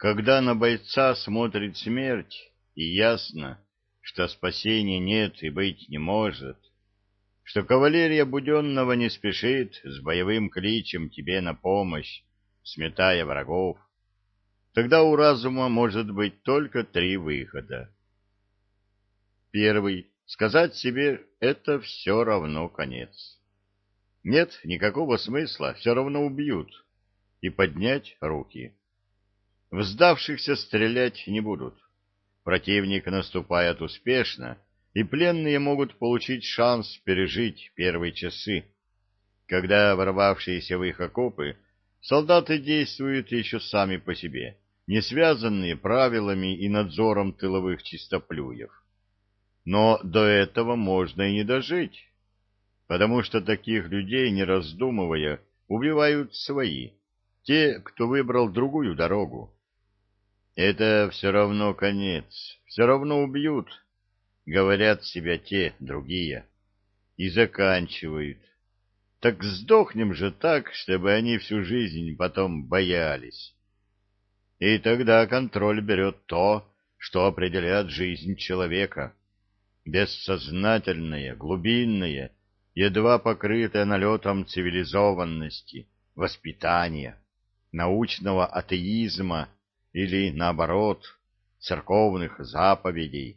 Когда на бойца смотрит смерть, и ясно, что спасения нет и быть не может, что кавалерия Буденного не спешит с боевым кличем тебе на помощь, сметая врагов, тогда у разума может быть только три выхода. Первый — сказать себе: это все равно конец. Нет никакого смысла, все равно убьют, и поднять руки. В сдавшихся стрелять не будут. Противник наступает успешно, и пленные могут получить шанс пережить первые часы. Когда ворвавшиеся в их окопы, солдаты действуют еще сами по себе, не связанные правилами и надзором тыловых чистоплюев. Но до этого можно и не дожить, потому что таких людей, не раздумывая, убивают свои, те, кто выбрал другую дорогу. Это все равно конец, все равно убьют, говорят себя те, другие, и заканчивают. Так сдохнем же так, чтобы они всю жизнь потом боялись. И тогда контроль берет то, что определяет жизнь человека. Бессознательное, глубинное, едва покрытое налетом цивилизованности, воспитания, научного атеизма или, наоборот, церковных заповедей.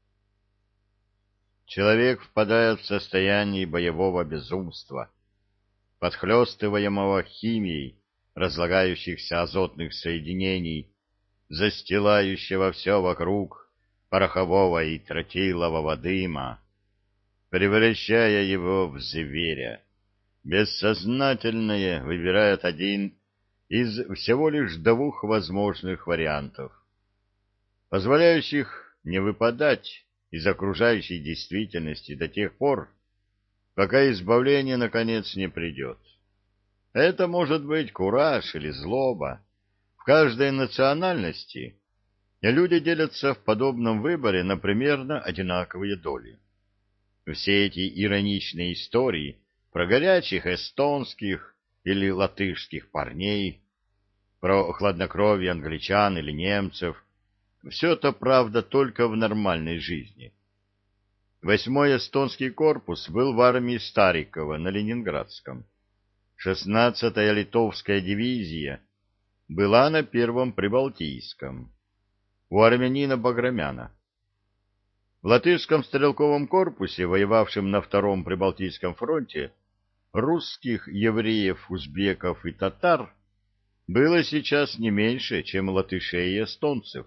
Человек впадает в состояние боевого безумства, подхлёстываемого химией разлагающихся азотных соединений, застилающего все вокруг порохового и тротилового дыма, превращая его в зверя. Бессознательное выбирает один из всего лишь двух возможных вариантов, позволяющих не выпадать из окружающей действительности до тех пор, пока избавление наконец не придет. Это может быть кураж или злоба. В каждой национальности люди делятся в подобном выборе на примерно одинаковые доли. Все эти ироничные истории про горячих эстонских или латышских парней, про хладнокровие англичан или немцев — все это правда только в нормальной жизни. 8-й эстонский корпус был в армии Старикова на Ленинградском. 16-я литовская дивизия была на 1-м Прибалтийском, у армянина Баграмяна. В латышском стрелковом корпусе, воевавшем на 2-м Прибалтийском фронте, русских, евреев, узбеков и татар было сейчас не меньше, чем латышей и эстонцев.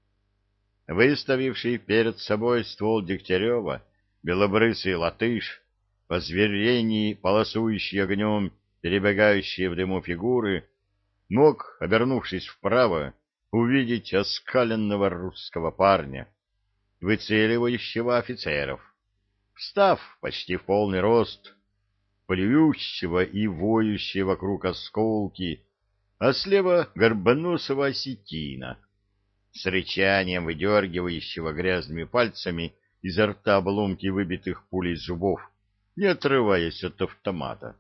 Выставивший перед собой ствол Дегтярева, белобрысый латыш, по зверении полосующий огнем перебегающие в дыму фигуры, мог, обернувшись вправо, увидеть оскаленного русского парня, выцеливающего офицеров, встав почти в полный рост, плюющего и воющего вокруг осколки, а слева горбоносого осетина, с рычанием выдергивающего грязными пальцами изо рта обломки выбитых пулей зубов, не отрываясь от автомата.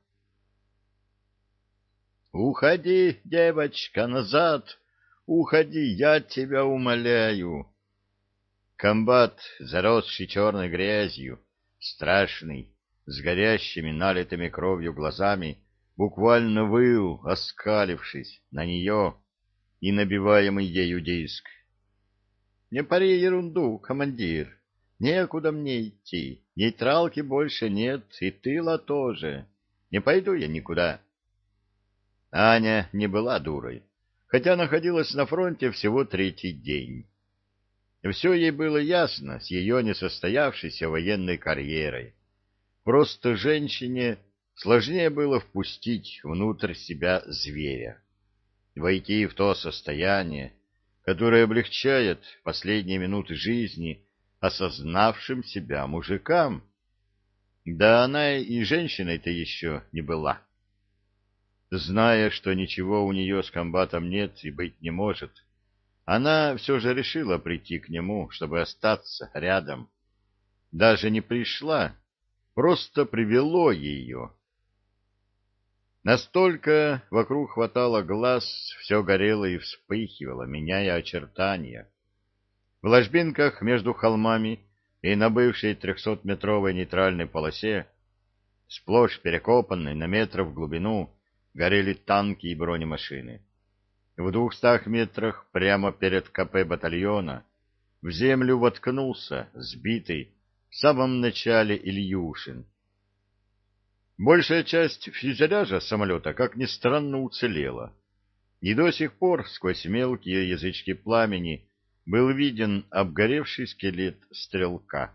«Уходи, девочка, назад! Уходи, я тебя умоляю!» Комбат, заросший черной грязью, страшный, с горящими, налитыми кровью глазами, буквально выл, оскалившись на нее и набиваемый ею диск. «Не пари ерунду, командир, некуда мне идти, нейтралки больше нет, и тыла тоже, не пойду я никуда». Аня не была дурой, хотя находилась на фронте всего 3-й день. Все ей было ясно с ее несостоявшейся военной карьерой. Просто женщине сложнее было впустить внутрь себя зверя, войти в то состояние, которое облегчает последние минуты жизни осознавшим себя мужикам. Да она и женщиной-то еще не была. Зная, что ничего у нее с комбатом нет и быть не может, она все же решила прийти к нему, чтобы остаться рядом. Даже не пришла, просто привело ее. Настолько вокруг хватало глаз, все горело и вспыхивало, меняя очертания. В ложбинках между холмами и на бывшей 300-метровой нейтральной полосе, сплошь перекопанной на метров в глубину, горели танки и бронемашины. В 200 метрах прямо перед КП батальона в землю воткнулся, сбитый, в самом начале Ильюшин. Большая часть фюзеляжа самолета, как ни странно, уцелела. И до сих пор сквозь мелкие язычки пламени был виден обгоревший скелет стрелка.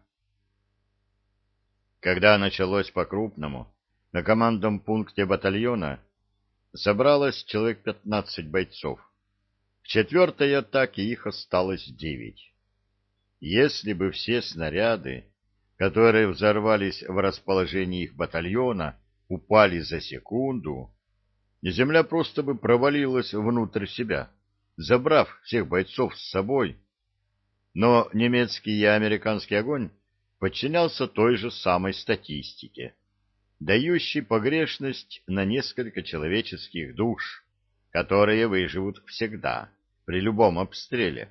Когда началось по-крупному, на командном пункте батальона собралось человек 15 бойцов. В четвертой атаке их осталось 9. Если бы все снаряды, которые взорвались в расположении их батальона, упали за секунду, земля просто бы провалилась внутрь себя, забрав всех бойцов с собой. Но немецкий и американский огонь подчинялся той же самой статистике, дающей погрешность на несколько человеческих душ, которые выживут всегда, при любом обстреле.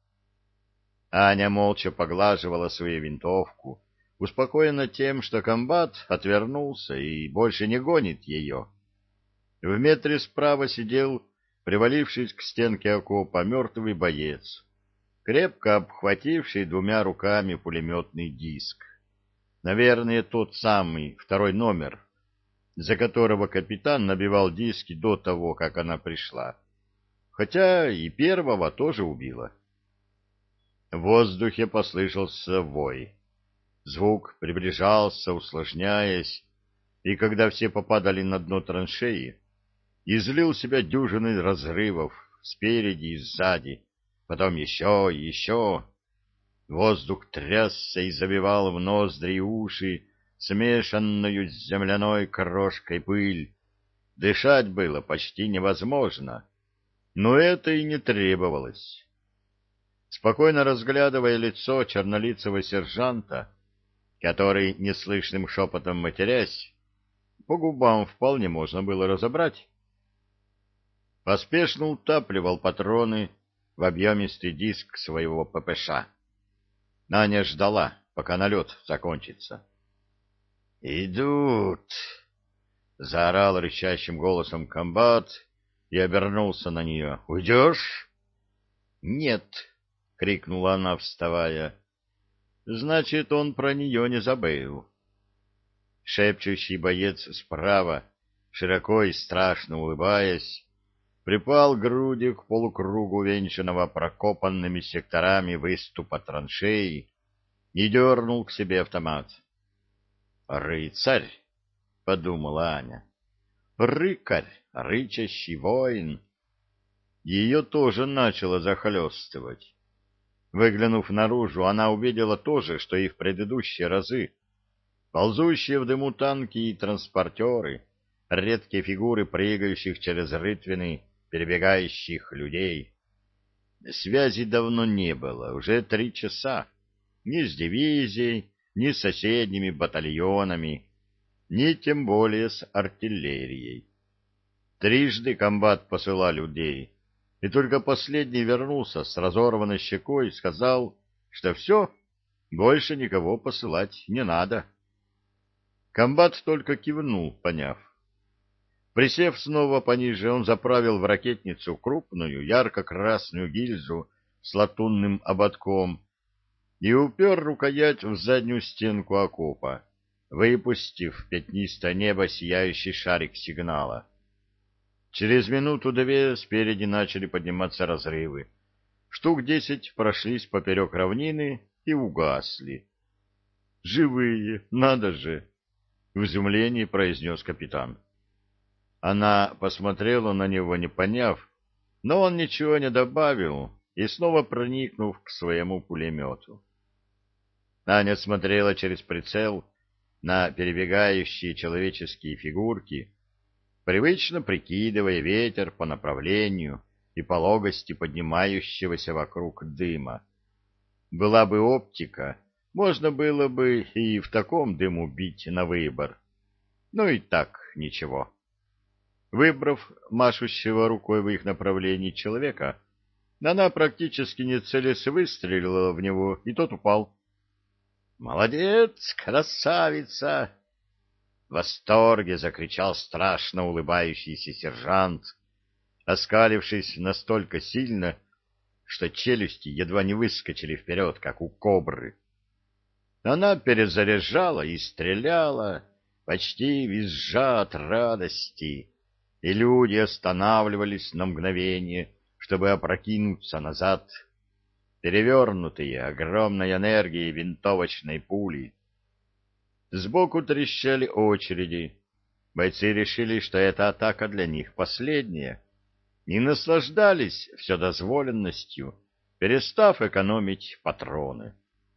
Аня молча поглаживала свою винтовку, успокоена тем, что комбат отвернулся и больше не гонит ее. В метре справа сидел, привалившись к стенке окопа, мертвый боец, крепко обхвативший 2 руками пулеметный диск. Наверное, тот самый, 2 номер, за которого капитан набивал диски до того, как она пришла. Хотя и первого тоже убила. В воздухе послышался вой. Звук приближался, усложняясь, и когда все попадали на дно траншеи, излил себя дюжиной разрывов спереди и сзади, потом еще и еще. Воздух трясся и забивал в ноздри и уши смешанную с земляной крошкой пыль. Дышать было почти невозможно, но это и не требовалось. Спокойно разглядывая лицо чернолицего сержанта, который, неслышным шепотом матерясь, по губам вполне можно было разобрать, поспешно утапливал патроны в объемистый диск своего ППШ. Наня ждала, пока налет закончится. «Идут!» — заорал рычащим голосом комбат и обернулся на нее. «Уйдешь?» «Нет!» — крикнула она, вставая. «Значит, он про нее не забыл». Шепчущий боец справа, широко и страшно улыбаясь, припал грудью к полукругу, венчанного прокопанными секторами выступа траншеи, и дернул к себе автомат. «Рыцарь!» — подумала Аня. «Рыкарь, рычащий воин!» Ее тоже начало захлестывать. Выглянув наружу, она увидела то же, что и в предыдущие разы. Ползущие в дыму танки и транспортеры, редкие фигуры прыгающих через рытвины, перебегающих людей. Связи давно не было, уже 3 часа. Ни с дивизией, ни с соседними батальонами, ни тем более с артиллерией. Трижды комбат посылал людей, и только последний вернулся с разорванной щекой и сказал, что все, больше никого посылать не надо. Комбат только кивнул, поняв. Присев снова пониже, он заправил в ракетницу крупную ярко-красную гильзу с латунным ободком и упер рукоять в заднюю стенку окопа, выпустив в пятнистое небо сияющий шарик сигнала. Через минуту-две спереди начали подниматься разрывы. Штук 10 прошлись поперек равнины и угасли. «Живые, надо же!» — в изумлении произнес капитан. Она посмотрела на него, не поняв, но он ничего не добавил и снова проникнув к своему пулемету. Аня смотрела через прицел на перебегающие человеческие фигурки, привычно прикидывая ветер по направлению и пологости поднимающегося вокруг дыма. Была бы оптика, можно было бы и в таком дыму бить на выбор. Ну и так ничего. Выбрав машущего рукой в их направлении человека, она практически не целясь выстрелила в него, и тот упал. «Молодец, красавица!» В восторге закричал страшно улыбающийся сержант, оскалившись настолько сильно, что челюсти едва не выскочили вперед, как у кобры. Она перезаряжала и стреляла, почти визжа от радости, и люди останавливались на мгновение, чтобы опрокинуться назад, перевернутые огромной энергией винтовочной пули. Сбоку трещали очереди. Бойцы решили, что эта атака для них последняя, и наслаждались вседозволенностью, перестав экономить патроны.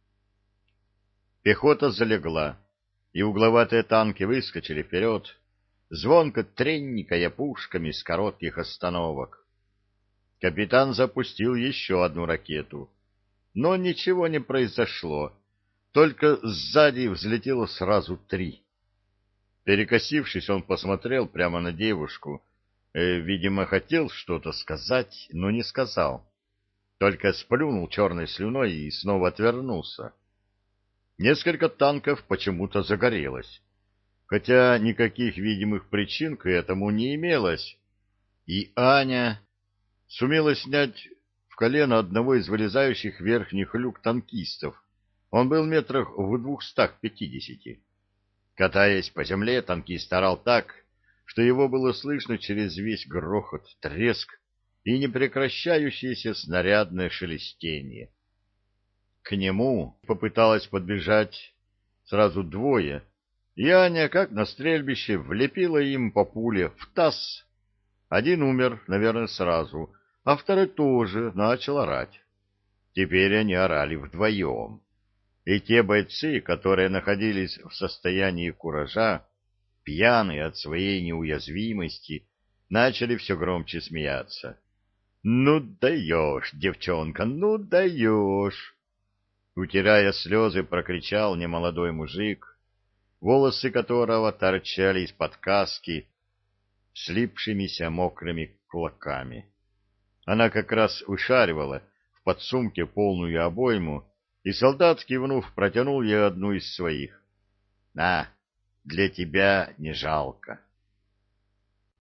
Пехота залегла, и угловатые танки выскочили вперед, звонко тренькая пушками с коротких остановок. Капитан запустил еще одну ракету, но ничего не произошло, только сзади взлетело сразу 3. Перекосившись, он посмотрел прямо на девушку, видимо, хотел что-то сказать, но не сказал, только сплюнул черной слюной и снова отвернулся. Несколько танков почему-то загорелось, хотя никаких видимых причин к этому не имелось, и Аня сумела снять в колено одного из вылезающих верхних люк танкистов. Он был метрах в 250. Катаясь по земле, танкист орал так, что его было слышно через весь грохот, треск и непрекращающееся снарядное шелестение. К нему попыталась подбежать сразу 2, и Аня, как на стрельбище, влепила им по пуле в таз. Один умер, наверное, сразу, а второй тоже начал орать. Теперь они орали вдвоем. И те бойцы, которые находились в состоянии куража, пьяные от своей неуязвимости, начали все громче смеяться. «Ну даешь, девчонка, ну даешь!» Утирая слезы, прокричал немолодой мужик, волосы которого торчали из-под каски слипшимися мокрыми клоками. Она как раз вышаривала в подсумке полную обойму, и солдат, кивнув, протянул ей одну из своих. — На, для тебя не жалко.